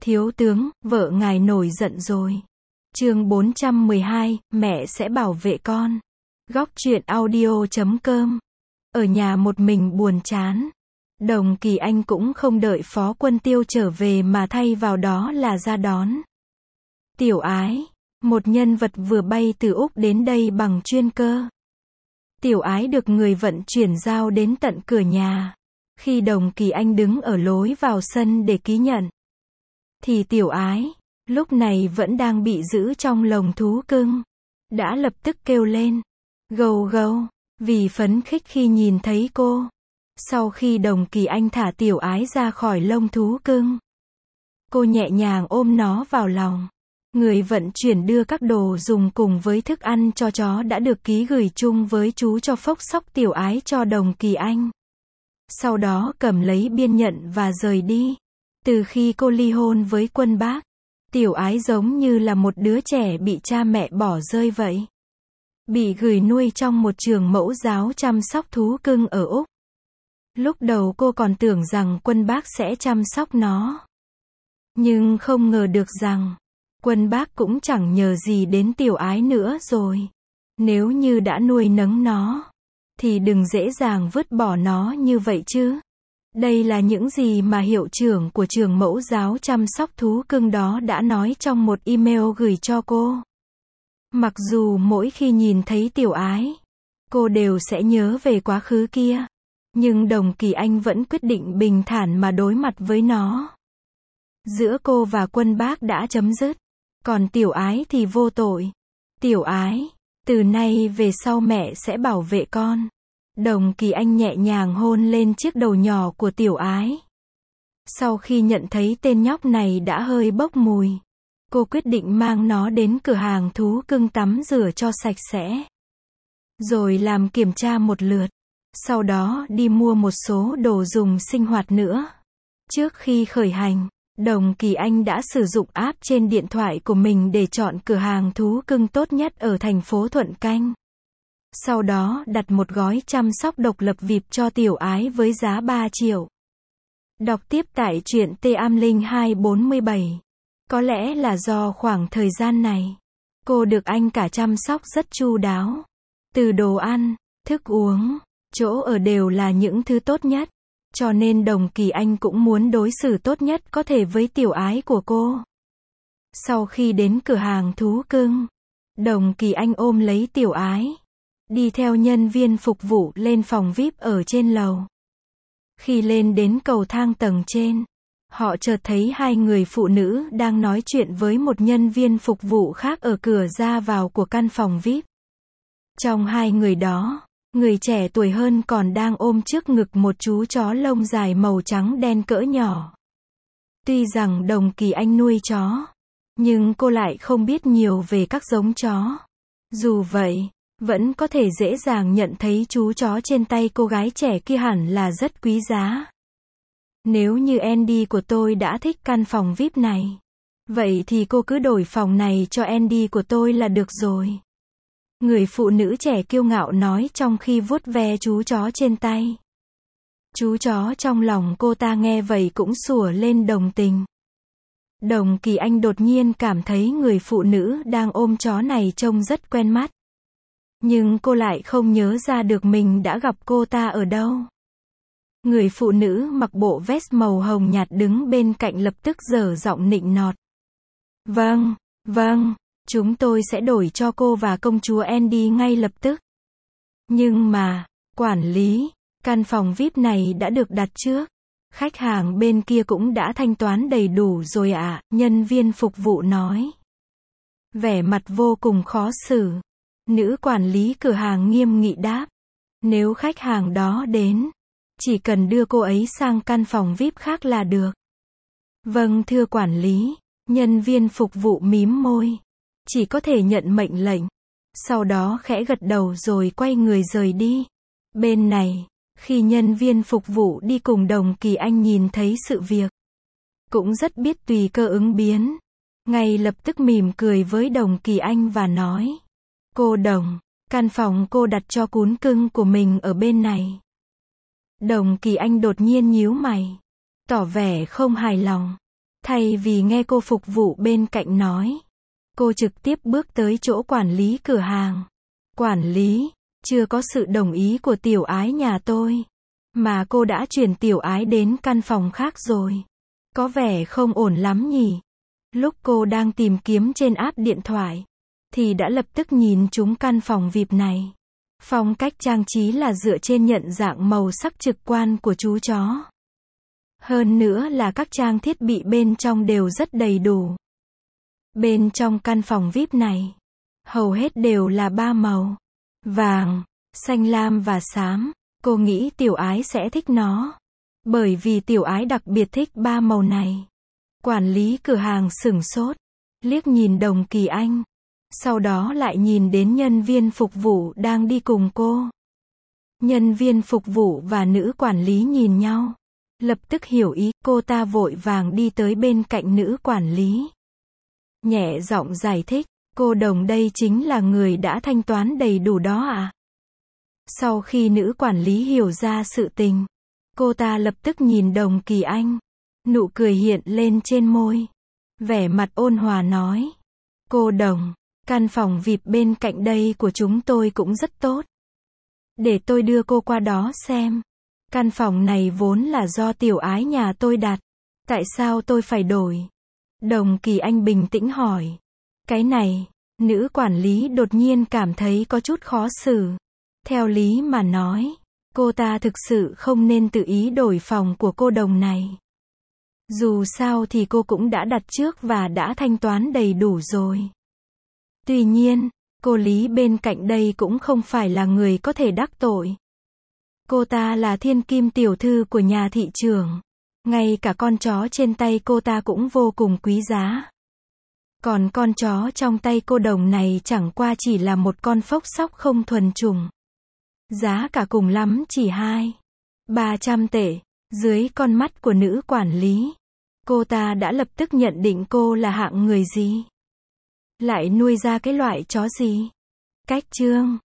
Thiếu tướng, vợ ngài nổi giận rồi. Chương 412, mẹ sẽ bảo vệ con. Góc truyện audio.com. Ở nhà một mình buồn chán. Đồng Kỳ Anh cũng không đợi Phó Quân Tiêu trở về mà thay vào đó là ra đón. Tiểu Ái, một nhân vật vừa bay từ Úc đến đây bằng chuyên cơ. Tiểu Ái được người vận chuyển giao đến tận cửa nhà. Khi Đồng Kỳ Anh đứng ở lối vào sân để ký nhận, thì Tiểu Ái, lúc này vẫn đang bị giữ trong lồng thú cưng, đã lập tức kêu lên, gâu gâu, vì phấn khích khi nhìn thấy cô. Sau khi Đồng Kỳ Anh thả Tiểu Ái ra khỏi lông thú cưng, cô nhẹ nhàng ôm nó vào lòng. Người vận chuyển đưa các đồ dùng cùng với thức ăn cho chó đã được ký gửi chung với chú cho phốc xóc Tiểu Ái cho Đồng Kỳ Anh. Sau đó cầm lấy biên nhận và rời đi. Từ khi cô ly hôn với Quân Bác, Tiểu Ái giống như là một đứa trẻ bị cha mẹ bỏ rơi vậy. Bị gửi nuôi trong một trường mẫu giáo chăm sóc thú cưng ở Úc. Lúc đầu cô còn tưởng rằng Quân Bác sẽ chăm sóc nó. Nhưng không ngờ được rằng, Quân Bác cũng chẳng nhờ gì đến Tiểu Ái nữa rồi. Nếu như đã nuôi nấng nó, thì đừng dễ dàng vứt bỏ nó như vậy chứ. Đây là những gì mà hiệu trưởng của trường mẫu giáo chăm sóc thú cưng đó đã nói trong một email gửi cho cô. Mặc dù mỗi khi nhìn thấy Tiểu Ái, cô đều sẽ nhớ về quá khứ kia. Nhưng Đồng Kỳ Anh vẫn quyết định bình thản mà đối mặt với nó. Giữa cô và Quân Bác đã chấm dứt. Còn Tiểu Ái thì vô tội. Tiểu Ái, từ nay về sau mẹ sẽ bảo vệ con. Đồng Kỳ Anh nhẹ nhàng hôn lên chiếc đầu nhỏ của Tiểu Ái. Sau khi nhận thấy tên nhóc này đã hơi bốc mùi, cô quyết định mang nó đến cửa hàng thú cưng tắm rửa cho sạch sẽ. Rồi làm kiểm tra một lượt. Sau đó đi mua một số đồ dùng sinh hoạt nữa. Trước khi khởi hành, Đồng Kỳ Anh đã sử dụng app trên điện thoại của mình để chọn cửa hàng thú cưng tốt nhất ở thành phố Thuận Canh. Sau đó đặt một gói chăm sóc độc lập VIP cho Tiểu Ái với giá 3 triệu. Đọc tiếp tại truyện T-Am-Linh-247. Có lẽ là do khoảng thời gian này, cô được anh cả chăm sóc rất chu đáo. Từ đồ ăn, thức uống, chỗ ở đều là những thứ tốt nhất. Cho nên Đồng Kỳ Anh cũng muốn đối xử tốt nhất có thể với Tiểu Ái của cô. Sau khi đến cửa hàng thú cưng, Đồng Kỳ Anh ôm lấy Tiểu Ái, đi theo nhân viên phục vụ lên phòng VIP ở trên lầu. Khi lên đến cầu thang tầng trên, họ chợt thấy hai người phụ nữ đang nói chuyện với một nhân viên phục vụ khác ở cửa ra vào của căn phòng VIP. Trong hai người đó, người trẻ tuổi hơn còn đang ôm trước ngực một chú chó lông dài màu trắng đen cỡ nhỏ. Tuy rằng Đồng Kỳ Anh nuôi chó, nhưng cô lại không biết nhiều về các giống chó. Dù vậy, vẫn có thể dễ dàng nhận thấy chú chó trên tay cô gái trẻ kia hẳn là rất quý giá. Nếu như Andy của tôi đã thích căn phòng VIP này, vậy thì cô cứ đổi phòng này cho Andy của tôi là được rồi. Người phụ nữ trẻ kiêu ngạo nói trong khi vuốt ve chú chó trên tay. Chú chó trong lòng cô ta nghe vậy cũng sủa lên đồng tình. Đồng Kỳ Anh đột nhiên cảm thấy người phụ nữ đang ôm chó này trông rất quen mắt. Nhưng cô lại không nhớ ra được mình đã gặp cô ta ở đâu. Người phụ nữ mặc bộ vest màu hồng nhạt đứng bên cạnh lập tức giở giọng nịnh nọt. Vâng, vâng, chúng tôi sẽ đổi cho cô và công chúa Andy ngay lập tức. Nhưng mà, quản lý, căn phòng VIP này đã được đặt trước. Khách hàng bên kia cũng đã thanh toán đầy đủ rồi ạ, nhân viên phục vụ nói. Vẻ mặt vô cùng khó xử. Nữ quản lý cửa hàng nghiêm nghị đáp. Nếu khách hàng đó đến, chỉ cần đưa cô ấy sang căn phòng VIP khác là được. Vâng thưa quản lý, nhân viên phục vụ mím môi. Chỉ có thể nhận mệnh lệnh. Sau đó khẽ gật đầu rồi quay người rời đi. Bên này, khi nhân viên phục vụ đi cùng Đồng Kỳ Anh nhìn thấy sự việc, cũng rất biết tùy cơ ứng biến. Ngay lập tức mỉm cười với Đồng Kỳ Anh và nói. Cô Đồng, căn phòng cô đặt cho cún cưng của mình ở bên này. Đồng Kỳ Anh đột nhiên nhíu mày, tỏ vẻ không hài lòng. Thay vì nghe cô phục vụ bên cạnh nói, cô trực tiếp bước tới chỗ quản lý cửa hàng. Quản lý, chưa có sự đồng ý của tiểu ái nhà tôi, mà cô đã chuyển tiểu ái đến căn phòng khác rồi. Có vẻ không ổn lắm nhỉ. Lúc cô đang tìm kiếm trên app điện thoại, thì đã lập tức nhìn trúng căn phòng VIP này. Phong cách trang trí là dựa trên nhận dạng màu sắc trực quan của chú chó. Hơn nữa là các trang thiết bị bên trong đều rất đầy đủ. Bên trong căn phòng VIP này, hầu hết đều là 3 màu. Vàng, xanh lam và xám. Cô nghĩ tiểu ái sẽ thích nó. Bởi vì tiểu ái đặc biệt thích 3 màu này. Quản lý cửa hàng sửng sốt, liếc nhìn Đồng Kỳ Anh. Sau đó lại nhìn đến nhân viên phục vụ đang đi cùng cô. Nhân viên phục vụ và nữ quản lý nhìn nhau. Lập tức hiểu ý, cô ta vội vàng đi tới bên cạnh nữ quản lý. Nhẹ giọng giải thích, cô Đồng đây chính là người đã thanh toán đầy đủ đó à? Sau khi nữ quản lý hiểu ra sự tình, cô ta lập tức nhìn Đồng Kỳ Anh. Nụ cười hiện lên trên môi. Vẻ mặt ôn hòa nói. Cô Đồng, căn phòng VIP bên cạnh đây của chúng tôi cũng rất tốt. Để tôi đưa cô qua đó xem. Căn phòng này vốn là do tiểu ái nhà tôi đặt. Tại sao tôi phải đổi? Đồng Kỳ Anh bình tĩnh hỏi. Cái này, nữ quản lý đột nhiên cảm thấy có chút khó xử. Theo lý mà nói, cô ta thực sự không nên tự ý đổi phòng của cô Đồng này. Dù sao thì cô cũng đã đặt trước và đã thanh toán đầy đủ rồi. Tuy nhiên, cô Lý bên cạnh đây cũng không phải là người có thể đắc tội. Cô ta là thiên kim tiểu thư của nhà thị trưởng. Ngay cả con chó trên tay cô ta cũng vô cùng quý giá. Còn con chó trong tay cô Đồng này chẳng qua chỉ là một con phốc sóc không thuần chủng. Giá cả cùng lắm chỉ 200-300 tệ. Dưới con mắt của nữ quản lý, cô ta đã lập tức nhận định cô là hạng người gì. Lại nuôi ra cái loại chó gì. Cách chương